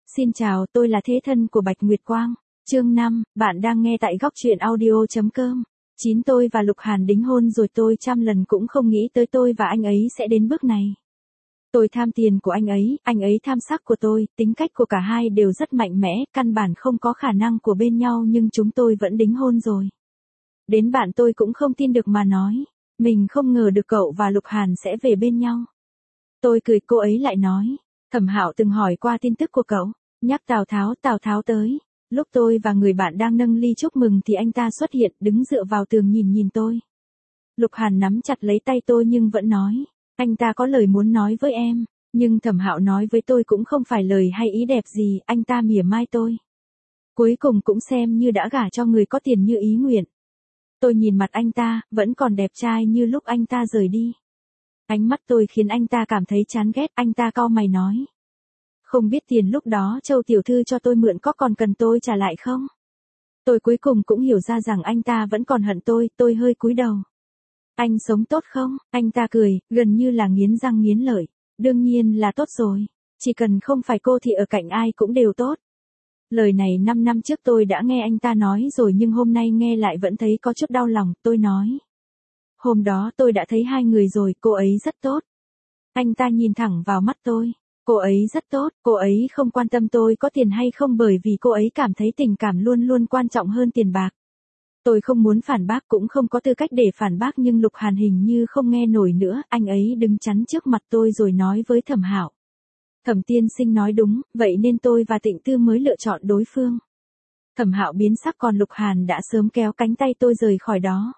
Xin chào, tôi là thế thân của Bạch Nguyệt Quang. Chương 5, bạn đang nghe tại góc truyện audio.com. Tôi và Lục Hàn đính hôn rồi, tôi trăm lần cũng không nghĩ tới tôi và anh ấy sẽ đến bước này. Tôi tham tiền của anh ấy tham sắc của tôi, tính cách của cả hai đều rất mạnh mẽ, căn bản không có khả năng của bên nhau, nhưng chúng tôi vẫn đính hôn rồi. Đến bạn tôi cũng không tin được mà nói, mình không ngờ được cậu và Lục Hàn sẽ về bên nhau. Tôi cười, cô ấy lại nói, Thẩm Hạo từng hỏi qua tin tức của cậu, nhắc Tào Tháo tới. Lúc tôi và người bạn đang nâng ly chúc mừng thì anh ta xuất hiện, đứng dựa vào tường nhìn tôi. Lục Hàn nắm chặt lấy tay tôi nhưng vẫn nói, anh ta có lời muốn nói với em, nhưng Thẩm Hạo nói với tôi cũng không phải lời hay ý đẹp gì, anh ta mỉa mai tôi. Cuối cùng cũng xem như đã gả cho người có tiền như ý nguyện. Tôi nhìn mặt anh ta, vẫn còn đẹp trai như lúc anh ta rời đi. Ánh mắt tôi khiến anh ta cảm thấy chán ghét, anh ta cau mày nói. Không biết tiền lúc đó Châu tiểu thư cho tôi mượn có còn cần tôi trả lại không? Tôi cuối cùng cũng hiểu ra rằng anh ta vẫn còn hận tôi hơi cúi đầu. Anh sống tốt không? Anh ta cười, gần như là nghiến răng nghiến lợi. Đương nhiên là tốt rồi, chỉ cần không phải cô thì ở cạnh ai cũng đều tốt. Lời này 5 năm trước tôi đã nghe anh ta nói rồi, nhưng hôm nay nghe lại vẫn thấy có chút đau lòng, tôi nói. Hôm đó tôi đã thấy hai người rồi, cô ấy rất tốt. Anh ta nhìn thẳng vào mắt tôi. Cô ấy rất tốt, cô ấy không quan tâm tôi có tiền hay không bởi vì cô ấy cảm thấy tình cảm luôn luôn quan trọng hơn tiền bạc. Tôi không muốn phản bác, cũng không có tư cách để phản bác, nhưng Lục Hàn hình như không nghe nổi nữa, anh ấy đứng chắn trước mặt tôi rồi nói với Thẩm Hạo. Thẩm tiên sinh nói đúng, vậy nên tôi và Tịnh Tư mới lựa chọn đối phương. Thẩm Hạo biến sắc, còn Lục Hàn đã sớm kéo cánh tay tôi rời khỏi đó.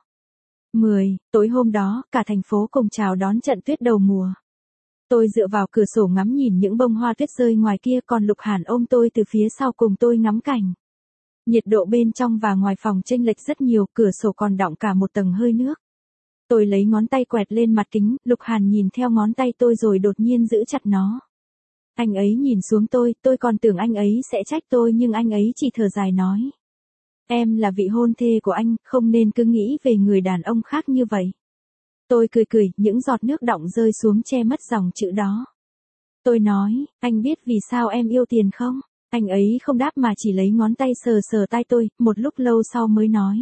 Tối hôm đó, cả thành phố cùng chào đón trận tuyết đầu mùa. Tôi dựa vào cửa sổ ngắm nhìn những bông hoa tuyết rơi ngoài kia, còn Lục Hàn ôm tôi từ phía sau cùng tôi ngắm cảnh. Nhiệt độ bên trong và ngoài phòng chênh lệch rất nhiều, cửa sổ còn đọng cả một tầng hơi nước. Tôi lấy ngón tay quẹt lên mặt kính, Lục Hàn nhìn theo ngón tay tôi rồi đột nhiên giữ chặt nó. Anh ấy nhìn xuống tôi còn tưởng anh ấy sẽ trách tôi, nhưng anh ấy chỉ thở dài nói. Em là vị hôn thê của anh, không nên cứ nghĩ về người đàn ông khác như vậy. Tôi cười, những giọt nước đọng rơi xuống che mất dòng chữ đó. Tôi nói, anh biết vì sao em yêu tiền không? Anh ấy không đáp mà chỉ lấy ngón tay sờ tay tôi, một lúc lâu sau mới nói.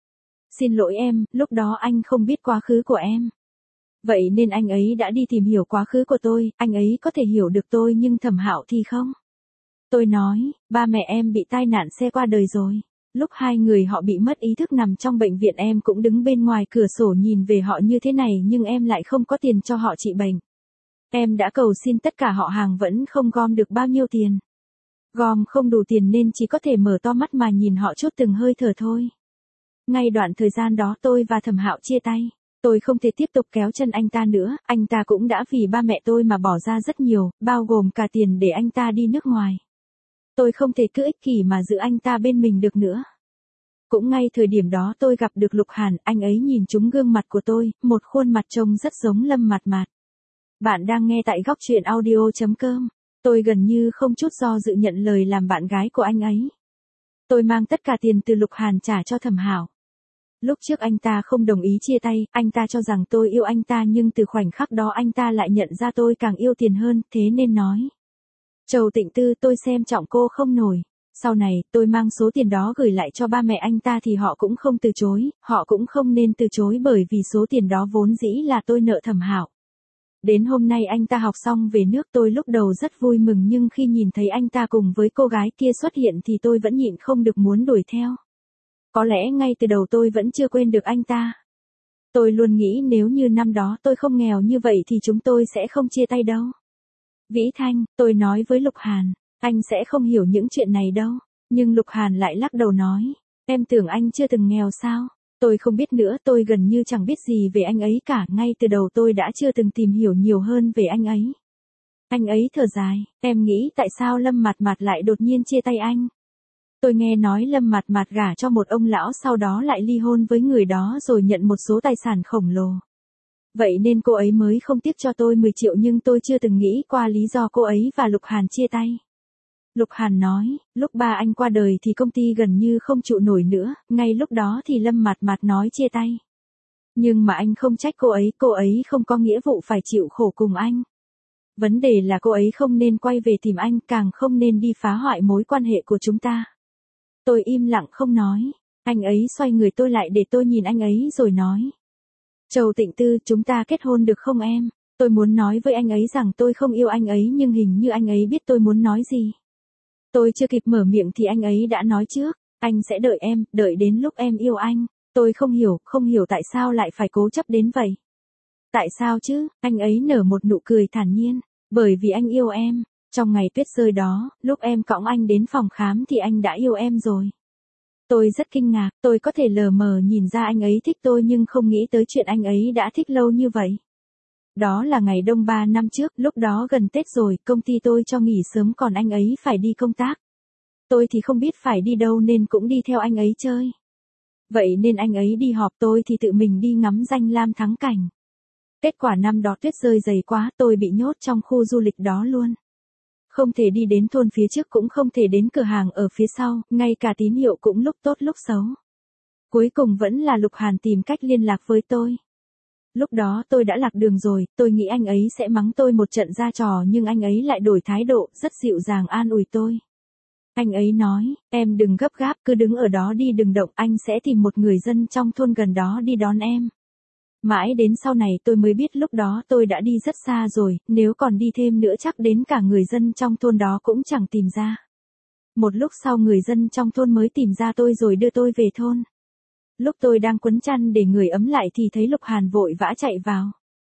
Xin lỗi em, lúc đó anh không biết quá khứ của em. Vậy nên anh ấy đã đi tìm hiểu quá khứ của tôi, anh ấy có thể hiểu được tôi nhưng Thẩm Hạo thì không. Tôi nói, ba mẹ em bị tai nạn xe qua đời rồi. Lúc hai người họ bị mất ý thức nằm trong bệnh viện, em cũng đứng bên ngoài cửa sổ nhìn về họ như thế này, nhưng em lại không có tiền cho họ trị bệnh. Em đã cầu xin tất cả họ hàng vẫn không gom được bao nhiêu tiền. Gom không đủ tiền nên chỉ có thể mở to mắt mà nhìn họ chút từng hơi thở thôi. Ngay đoạn thời gian đó tôi và Thẩm Hạo chia tay. Tôi không thể tiếp tục kéo chân anh ta nữa, anh ta cũng đã vì ba mẹ tôi mà bỏ ra rất nhiều, bao gồm cả tiền để anh ta đi nước ngoài. Tôi không thể cứ ích kỷ mà giữ anh ta bên mình được nữa. Cũng ngay thời điểm đó tôi gặp được Lục Hàn, anh ấy nhìn trúng gương mặt của tôi, một khuôn mặt trông rất giống Lâm Mạt Mạt. Bạn đang nghe tại góc truyện audio.com. Tôi gần như không chút do dự nhận lời làm bạn gái của anh ấy. Tôi mang tất cả tiền từ Lục Hàn trả cho Thẩm Hạo. Lúc trước anh ta không đồng ý chia tay, anh ta cho rằng tôi yêu anh ta, nhưng từ khoảnh khắc đó anh ta lại nhận ra tôi càng yêu tiền hơn, thế nên nói. Châu Tịnh Tư, tôi xem trọng cô không nổi. Sau này, tôi mang số tiền đó gửi lại cho ba mẹ anh ta thì họ cũng không từ chối, họ cũng không nên từ chối bởi vì số tiền đó vốn dĩ là tôi nợ Thẩm Hạo. Đến hôm nay anh ta học xong về nước, tôi lúc đầu rất vui mừng, nhưng khi nhìn thấy anh ta cùng với cô gái kia xuất hiện thì tôi vẫn nhịn không được muốn đuổi theo. Có lẽ ngay từ đầu tôi vẫn chưa quên được anh ta. Tôi luôn nghĩ nếu như năm đó tôi không nghèo như vậy thì chúng tôi sẽ không chia tay đâu. Vĩ Thanh, tôi nói với Lục Hàn, anh sẽ không hiểu những chuyện này đâu. Nhưng Lục Hàn lại lắc đầu nói, em tưởng anh chưa từng nghèo sao? Tôi không biết nữa, tôi gần như chẳng biết gì về anh ấy cả, ngay từ đầu tôi đã chưa từng tìm hiểu nhiều hơn về anh ấy. Anh ấy thở dài, em nghĩ tại sao Lâm Mạt Mạt lại đột nhiên chia tay anh? Tôi nghe nói Lâm Mạt Mạt gả cho một ông lão, sau đó lại ly hôn với người đó rồi nhận một số tài sản khổng lồ. Vậy nên cô ấy mới không tiếc cho tôi 10 triệu, nhưng tôi chưa từng nghĩ qua lý do cô ấy và Lục Hàn chia tay. Lục Hàn nói, lúc ba anh qua đời thì công ty gần như không trụ nổi nữa, ngay lúc đó thì Lâm Mạt Mạt nói chia tay. Nhưng mà anh không trách cô ấy không có nghĩa vụ phải chịu khổ cùng anh. Vấn đề là cô ấy không nên quay về tìm anh, càng không nên đi phá hoại mối quan hệ của chúng ta. Tôi im lặng không nói. Anh ấy xoay người tôi lại để tôi nhìn anh ấy rồi nói. Châu Tịnh Tư, chúng ta kết hôn được không em? Tôi muốn nói với anh ấy rằng tôi không yêu anh ấy nhưng hình như anh ấy biết tôi muốn nói gì. Tôi chưa kịp mở miệng thì anh ấy đã nói trước. Anh sẽ đợi em, đợi đến lúc em yêu anh. Tôi không hiểu tại sao lại phải cố chấp đến vậy. Tại sao chứ? Anh ấy nở một nụ cười thản nhiên. Bởi vì anh yêu em. Trong ngày tuyết rơi đó, lúc em cõng anh đến phòng khám thì anh đã yêu em rồi. Tôi rất kinh ngạc, tôi có thể lờ mờ nhìn ra anh ấy thích tôi nhưng không nghĩ tới chuyện anh ấy đã thích lâu như vậy. Đó là ngày đông 3 năm trước, lúc đó gần Tết rồi, công ty tôi cho nghỉ sớm còn anh ấy phải đi công tác. Tôi thì không biết phải đi đâu nên cũng đi theo anh ấy chơi. Vậy nên anh ấy đi họp tôi thì tự mình đi ngắm danh lam thắng cảnh. Kết quả năm đó tuyết rơi dày quá, tôi bị nhốt trong khu du lịch đó luôn. Không thể đi đến thôn phía trước cũng không thể đến cửa hàng ở phía sau, ngay cả tín hiệu cũng lúc tốt lúc xấu. Cuối cùng vẫn là Lục Hàn tìm cách liên lạc với tôi. Lúc đó tôi đã lạc đường rồi, tôi nghĩ anh ấy sẽ mắng tôi một trận ra trò nhưng anh ấy lại đổi thái độ, rất dịu dàng an ủi tôi. Anh ấy nói, em đừng gấp gáp, cứ đứng ở đó đi đừng động, anh sẽ tìm một người dân trong thôn gần đó đi đón em. Mãi đến sau này tôi mới biết lúc đó tôi đã đi rất xa rồi, nếu còn đi thêm nữa chắc đến cả người dân trong thôn đó cũng chẳng tìm ra. Một lúc sau người dân trong thôn mới tìm ra tôi rồi đưa tôi về thôn. Lúc tôi đang quấn chăn để người ấm lại thì thấy Lục Hàn vội vã chạy vào.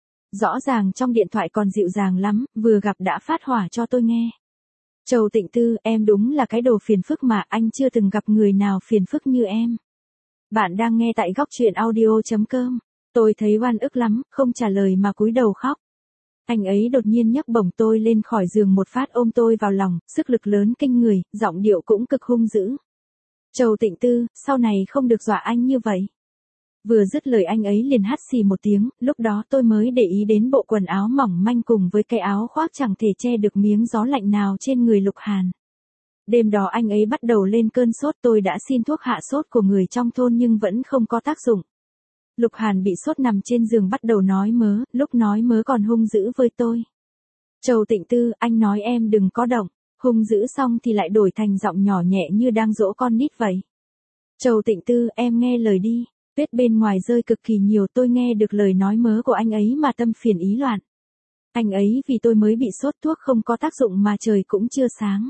Rõ ràng trong điện thoại còn dịu dàng lắm, vừa gặp đã phát hỏa cho tôi nghe. Châu Tịnh Tư, em đúng là cái đồ phiền phức mà, anh chưa từng gặp người nào phiền phức như em. Bạn đang nghe tại góc truyện audio.com. Tôi thấy oan ức lắm, không trả lời mà cúi đầu khóc. Anh ấy đột nhiên nhấc bổng tôi lên khỏi giường một phát ôm tôi vào lòng, sức lực lớn kinh người, giọng điệu cũng cực hung dữ. Châu Tịnh Tư, sau này không được dọa anh như vậy. Vừa dứt lời anh ấy liền hắt xì một tiếng, lúc đó tôi mới để ý đến bộ quần áo mỏng manh cùng với cái áo khoác chẳng thể che được miếng gió lạnh nào trên người Lục Hàn. Đêm đó anh ấy bắt đầu lên cơn sốt, tôi đã xin thuốc hạ sốt của người trong thôn nhưng vẫn không có tác dụng. Lục Hàn bị sốt nằm trên giường bắt đầu nói mớ, lúc nói mớ còn hung dữ với tôi. Châu Tịnh Tư, anh nói em đừng có động, hung dữ xong thì lại đổi thành giọng nhỏ nhẹ như đang dỗ con nít vậy. Châu Tịnh Tư, em nghe lời đi, tuyết bên ngoài rơi cực kỳ nhiều, tôi nghe được lời nói mớ của anh ấy mà tâm phiền ý loạn. Anh ấy vì tôi mới bị sốt thuốc không có tác dụng mà trời cũng chưa sáng.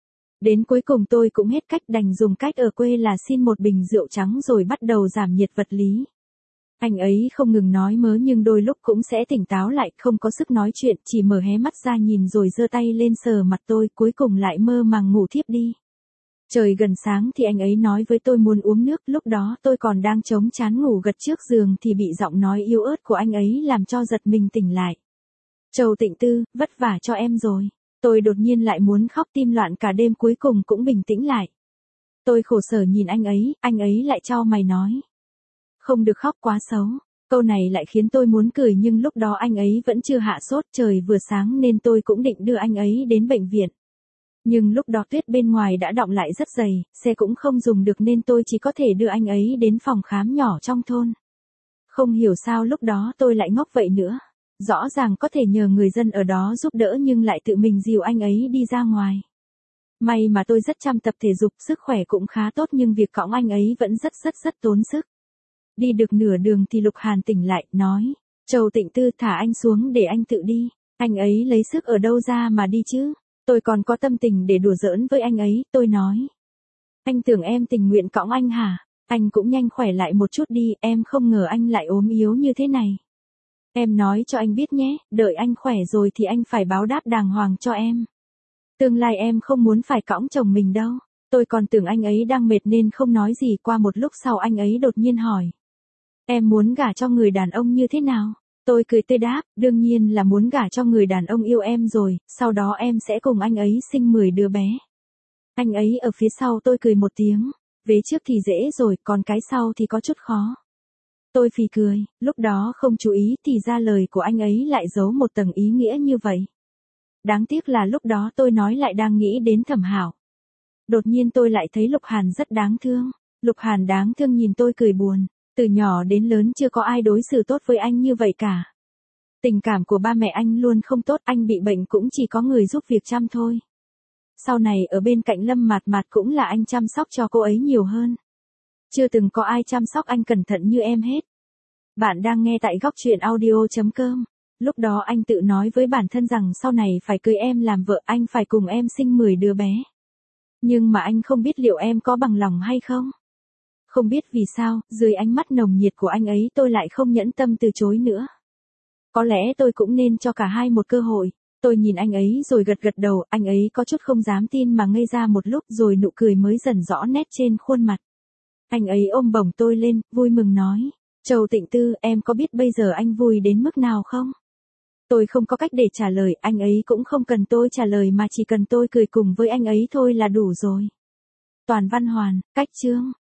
Đến cuối cùng tôi cũng hết cách đành dùng cách ở quê là xin một bình rượu trắng rồi bắt đầu giảm nhiệt vật lý. Anh ấy không ngừng nói mớ nhưng đôi lúc cũng sẽ tỉnh táo lại, không có sức nói chuyện, chỉ mở hé mắt ra nhìn rồi giơ tay lên sờ mặt tôi, cuối cùng lại mơ màng ngủ thiếp đi. Trời gần sáng thì anh ấy nói với tôi muốn uống nước, lúc đó tôi còn đang chống chán ngủ gật trước giường thì bị giọng nói yếu ớt của anh ấy làm cho giật mình tỉnh lại. Châu Tịnh Tư, vất vả cho em rồi. Tôi đột nhiên lại muốn khóc, tim loạn cả đêm, cuối cùng cũng bình tĩnh lại. Tôi khổ sở nhìn anh ấy lại chau mày nói. Không được khóc quá xấu. Câu này lại khiến tôi muốn cười nhưng lúc đó anh ấy vẫn chưa hạ sốt, trời vừa sáng nên tôi cũng định đưa anh ấy đến bệnh viện. Nhưng lúc đó tuyết bên ngoài đã đọng lại rất dày, xe cũng không dùng được nên tôi chỉ có thể đưa anh ấy đến phòng khám nhỏ trong thôn. Không hiểu sao lúc đó tôi lại ngốc vậy nữa. Rõ ràng có thể nhờ người dân ở đó giúp đỡ nhưng lại tự mình dìu anh ấy đi ra ngoài. May mà tôi rất chăm tập thể dục, sức khỏe cũng khá tốt nhưng việc cõng anh ấy vẫn rất tốn sức. Đi được nửa đường thì Lục Hàn tỉnh lại, nói. Châu Tịnh Tư, thả anh xuống để anh tự đi. Anh ấy lấy sức ở đâu ra mà đi chứ? Tôi còn có tâm tình để đùa giỡn với anh ấy, tôi nói. Anh tưởng em tình nguyện cõng anh hả? Anh cũng nhanh khỏe lại một chút đi, em không ngờ anh lại ốm yếu như thế này. Em nói cho anh biết nhé, đợi anh khỏe rồi thì anh phải báo đáp đàng hoàng cho em. Tương lai em không muốn phải cõng chồng mình đâu. Tôi còn tưởng anh ấy đang mệt nên không nói gì, qua một lúc sau anh ấy đột nhiên hỏi. Em muốn gả cho người đàn ông như thế nào? Tôi cười tươi đáp, đương nhiên là muốn gả cho người đàn ông yêu em rồi, sau đó em sẽ cùng anh ấy sinh 10 đứa bé. Anh ấy ở phía sau, tôi cười một tiếng, vế trước thì dễ rồi, còn cái sau thì có chút khó. Tôi phì cười, lúc đó không chú ý thì ra lời của anh ấy lại giấu một tầng ý nghĩa như vậy. Đáng tiếc là lúc đó tôi nói lại đang nghĩ đến Thẩm Hảo. Đột nhiên tôi lại thấy Lục Hàn rất đáng thương. Lục Hàn đáng thương nhìn tôi cười buồn. Từ nhỏ đến lớn chưa có ai đối xử tốt với anh như vậy cả. Tình cảm của ba mẹ anh luôn không tốt, anh bị bệnh cũng chỉ có người giúp việc chăm thôi. Sau này ở bên cạnh Lâm Mạt Mạt cũng là anh chăm sóc cho cô ấy nhiều hơn. Chưa từng có ai chăm sóc anh cẩn thận như em hết. Bạn đang nghe tại góc chuyện audio.com. Lúc đó anh tự nói với bản thân rằng sau này phải cưới em làm vợ, anh phải cùng em sinh 10 đứa bé. Nhưng mà anh không biết liệu em có bằng lòng hay không. Không biết vì sao, dưới ánh mắt nồng nhiệt của anh ấy tôi lại không nhẫn tâm từ chối nữa. Có lẽ tôi cũng nên cho cả hai một cơ hội. Tôi nhìn anh ấy rồi gật gật đầu, anh ấy có chút không dám tin mà ngây ra một lúc rồi nụ cười mới dần rõ nét trên khuôn mặt. Anh ấy ôm bổng tôi lên, vui mừng nói. Châu Tịnh Tư, em có biết bây giờ anh vui đến mức nào không? Tôi không có cách để trả lời, anh ấy cũng không cần tôi trả lời mà chỉ cần tôi cười cùng với anh ấy thôi là đủ rồi. Toàn Văn Hoàn, cách chương.